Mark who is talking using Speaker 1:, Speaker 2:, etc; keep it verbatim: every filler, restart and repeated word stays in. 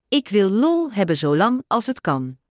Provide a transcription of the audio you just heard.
Speaker 1: Ik wil lol hebben zolang als het kan.